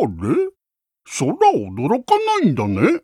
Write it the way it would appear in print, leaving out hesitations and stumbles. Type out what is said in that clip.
れ、空驚かないんだね。